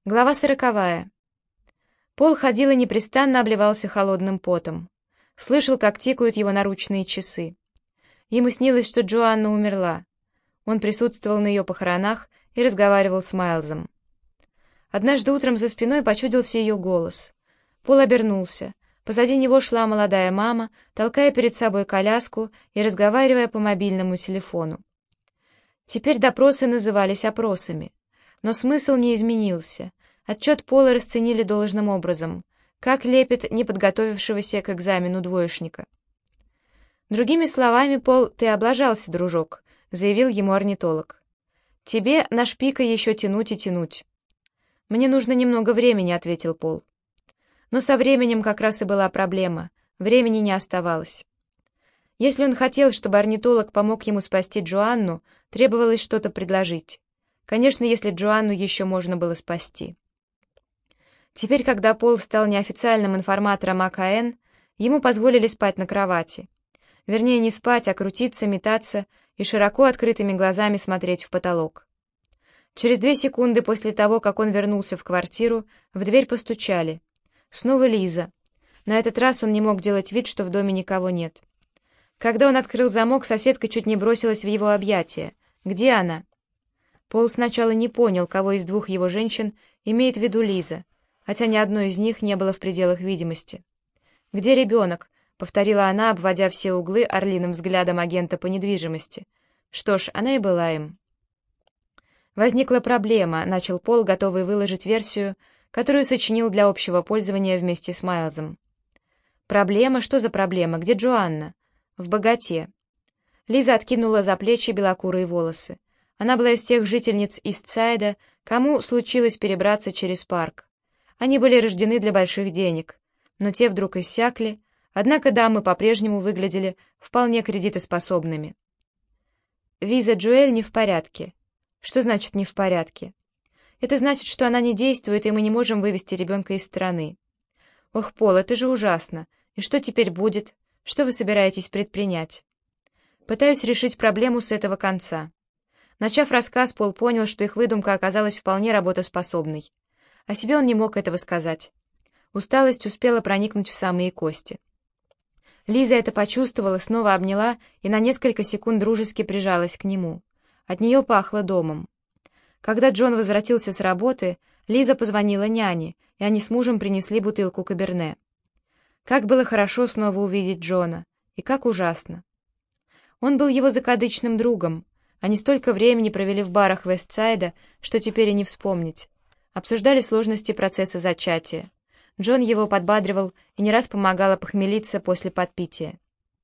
Глава 40. Пол ходил и непрестанно обливался холодным потом. Слышал, как тикают его наручные часы. Ему снилось, что Джоанна умерла. Он присутствовал на ее похоронах и разговаривал с Майлзом. Однажды утром за спиной почудился ее голос. Пол обернулся. Позади него шла молодая мама, толкая перед собой коляску и разговаривая по мобильному телефону. Теперь допросы назывались опросами. Но смысл не изменился. Отчет Пола расценили должным образом, как лепит неподготовившегося к экзамену двоечника. «Другими словами, Пол, ты облажался, дружок», — заявил ему орнитолог. «Тебе на шпика еще тянуть и тянуть». «Мне нужно немного времени», — ответил Пол. Но со временем как раз и была проблема. Времени не оставалось. Если он хотел, чтобы орнитолог помог ему спасти Джоанну, требовалось что-то предложить. Конечно, если Джоанну еще можно было спасти. Теперь, когда Пол стал неофициальным информатором АКН, ему позволили спать на кровати. Вернее, не спать, а крутиться, метаться и широко открытыми глазами смотреть в потолок. Через 2 секунды после того, как он вернулся в квартиру, в дверь постучали. Снова Лиза. На этот раз он не мог делать вид, что в доме никого нет. Когда он открыл замок, соседка чуть не бросилась в его объятия. «Где она?» Пол сначала не понял, кого из двух его женщин имеет в виду Лиза, хотя ни одной из них не было в пределах видимости. «Где ребенок?» — повторила она, обводя все углы орлиным взглядом агента по недвижимости. Что ж, она и была им. «Возникла проблема», — начал Пол, готовый выложить версию, которую сочинил для общего пользования вместе с Майлзом. «Проблема? Что за проблема? Где Джоанна?» «В богате». Лиза откинула за плечи белокурые волосы. Она была из тех жительниц Истсайда, кому случилось перебраться через парк. Они были рождены для больших денег, но те вдруг иссякли, однако дамы по-прежнему выглядели вполне кредитоспособными. «Виза Джоэль не в порядке». «Что значит «не в порядке»?» «Это значит, что она не действует, и мы не можем вывести ребенка из страны». «Ох, Пол, это же ужасно! И что теперь будет? Что вы собираетесь предпринять?» «Пытаюсь решить проблему с этого конца». Начав рассказ, Пол понял, что их выдумка оказалась вполне работоспособной. О себе он не мог этого сказать. Усталость успела проникнуть в самые кости. Лиза это почувствовала, снова обняла и на несколько секунд дружески прижалась к нему. От нее пахло домом. Когда Джон возвратился с работы, Лиза позвонила няне, и они с мужем принесли бутылку каберне. Как было хорошо снова увидеть Джона, и как ужасно. Он был его закадычным другом. Они столько времени провели в барах Вестсайда, что теперь и не вспомнить. Обсуждали сложности процесса зачатия. Джон его подбадривал и не раз помогал опохмелиться после подпития.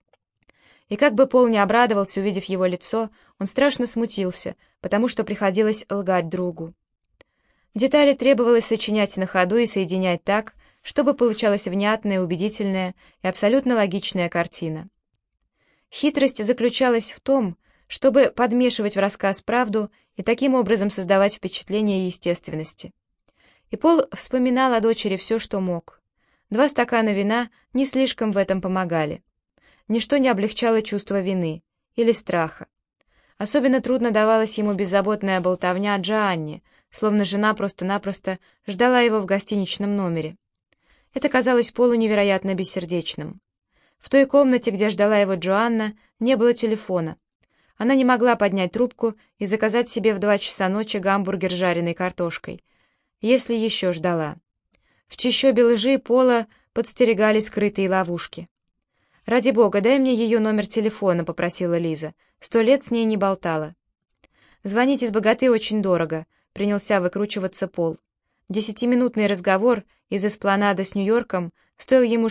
И как бы Пол не обрадовался, увидев его лицо, он страшно смутился, потому что приходилось лгать другу. Детали требовалось сочинять на ходу и соединять так, чтобы получалась внятная, убедительная и абсолютно логичная картина. Хитрость заключалась в том, чтобы подмешивать в рассказ правду и таким образом создавать впечатление естественности. И Пол вспоминал о дочери все, что мог. 2 стакана вина не слишком в этом помогали. Ничто не облегчало чувство вины или страха. Особенно трудно давалась ему беззаботная болтовня о Джоанне, словно жена просто-напросто ждала его в гостиничном номере. Это казалось Полу невероятно бессердечным. В той комнате, где ждала его Джоанна, не было телефона. Она не могла поднять трубку и заказать себе в 2 часа ночи гамбургер с жареной картошкой, если еще ждала. В чащобе лжи Пола подстерегали скрытые ловушки. «Ради бога, дай мне ее номер телефона», — попросила Лиза. 100 лет с ней не болтала. «Звонить из богаты очень дорого», — принялся выкручиваться Пол. 10-минутный разговор из эспланада с Нью-Йорком стоил ему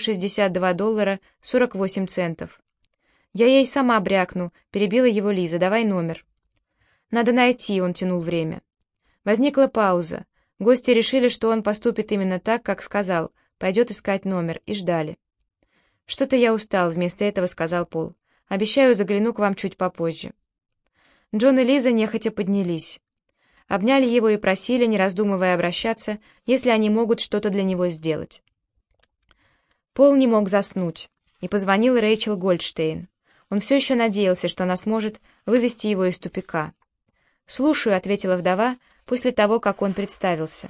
$62.48. «Я ей сама брякну», — перебила его Лиза. «Давай номер». «Надо найти», — он тянул время. Возникла пауза. Гости решили, что он поступит именно так, как сказал, пойдет искать номер, и ждали. «Что-то я устал», — вместо этого сказал Пол. «Обещаю, загляну к вам чуть попозже». Джон и Лиза нехотя поднялись. Обняли его и просили, не раздумывая, обращаться, если они могут что-то для него сделать. Пол не мог заснуть, и позвонил Рэйчел Гольдштейн. Он все еще надеялся, что она сможет вывести его из тупика. «Слушаю», — ответила вдова после того, как он представился.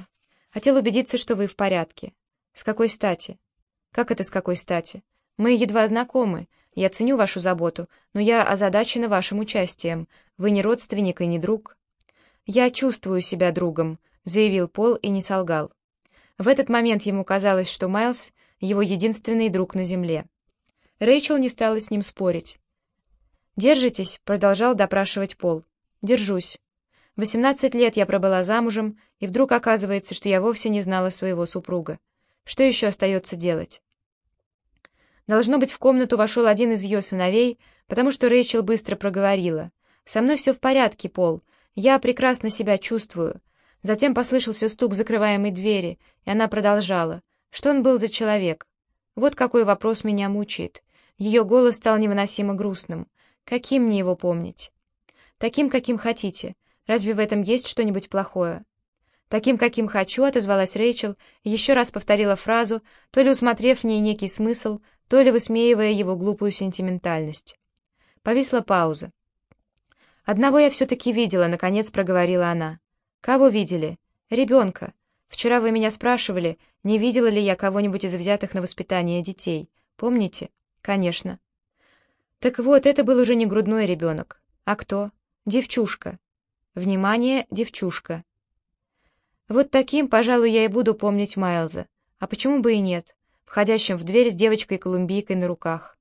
Хотел убедиться, что вы в порядке. С какой стати? Как это с какой стати? Мы едва знакомы. Я ценю вашу заботу, но я озадачена вашим участием. Вы не родственник и не друг. Я чувствую себя другом, заявил Пол и не солгал. В этот момент ему казалось, что Майлз — его единственный друг на земле. Рэйчел не стала с ним спорить. «Держитесь?» — продолжал допрашивать Пол. «Держусь. 18 лет я пробыла замужем, и вдруг оказывается, что я вовсе не знала своего супруга. Что еще остается делать?» Должно быть, в комнату вошел один из ее сыновей, потому что Рэйчел быстро проговорила. «Со мной все в порядке, Пол. Я прекрасно себя чувствую». Затем послышался стук закрываемой двери, и она продолжала. Что он был за человек? Вот какой вопрос меня мучает. Ее голос стал невыносимо грустным. Каким мне его помнить? Таким, каким хотите. Разве в этом есть что-нибудь плохое? Таким, каким хочу, отозвалась Рэйчел и еще раз повторила фразу, то ли усмотрев в ней некий смысл, то ли высмеивая его глупую сентиментальность. Повисла пауза. «Одного я все-таки видела», — наконец проговорила она. «Кого видели?» «Ребенка. Вчера вы меня спрашивали, не видела ли я кого-нибудь из взятых на воспитание детей. Помните?» «Конечно». «Так вот, это был уже не грудной ребенок. А кто?» «Девчушка». «Внимание, девчушка». Вот таким, пожалуй, я и буду помнить Майлза. А почему бы и нет? Входящим в дверь с девочкой-колумбийкой на руках.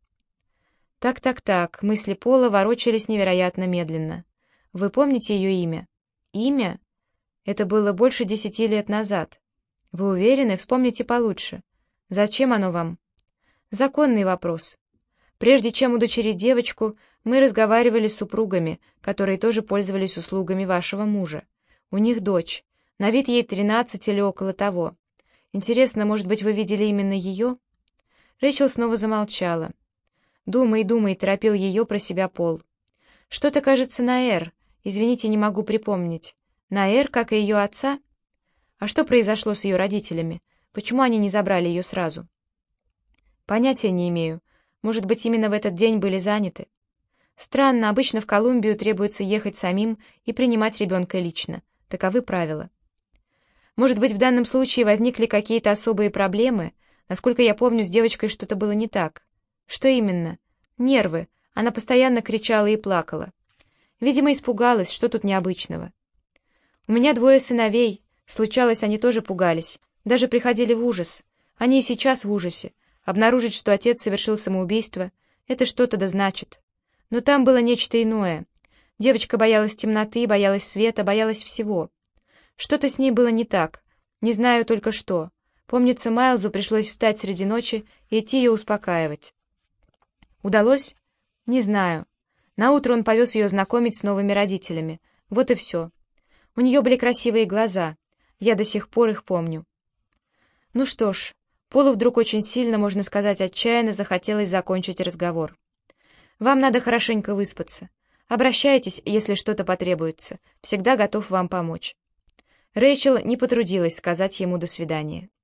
Так, мысли Пола ворочались невероятно медленно. Вы помните ее имя? Имя? Это было больше 10 лет назад. Вы уверены? Вспомните получше. Зачем оно вам? Законный вопрос. Прежде чем удочерить девочку, мы разговаривали с супругами, которые тоже пользовались услугами вашего мужа. У них дочь. На вид ей 13 или около того. Интересно, может быть, вы видели именно ее? Рэйчел снова замолчала. Думай, торопил ее про себя Пол. Что-то кажется на «Р». Извините, не могу припомнить. На «Р», как и ее отца? А что произошло с ее родителями? Почему они не забрали ее сразу? Понятия не имею. Может быть, именно в этот день были заняты. Странно, обычно в Колумбию требуется ехать самим и принимать ребенка лично. Таковы правила. Может быть, в данном случае возникли какие-то особые проблемы? Насколько я помню, с девочкой что-то было не так. Что именно? Нервы. Она постоянно кричала и плакала. Видимо, испугалась, что тут необычного. У меня 2 сыновей. Случалось, они тоже пугались. Даже приходили в ужас. Они и сейчас в ужасе. Обнаружить, что отец совершил самоубийство, это что-то да значит. Но там было нечто иное. Девочка боялась темноты, боялась света, боялась всего. Что-то с ней было не так. Не знаю только что. Помнится, Майлзу пришлось встать среди ночи и идти ее успокаивать. Удалось? Не знаю. Наутро он повез ее знакомить с новыми родителями. Вот и все. У нее были красивые глаза. Я до сих пор их помню. Ну что ж, Полу вдруг очень сильно, можно сказать, отчаянно захотелось закончить разговор. Вам надо хорошенько выспаться. Обращайтесь, если что-то потребуется. Всегда готов вам помочь. Рэйчел не потрудилась сказать ему «до свидания».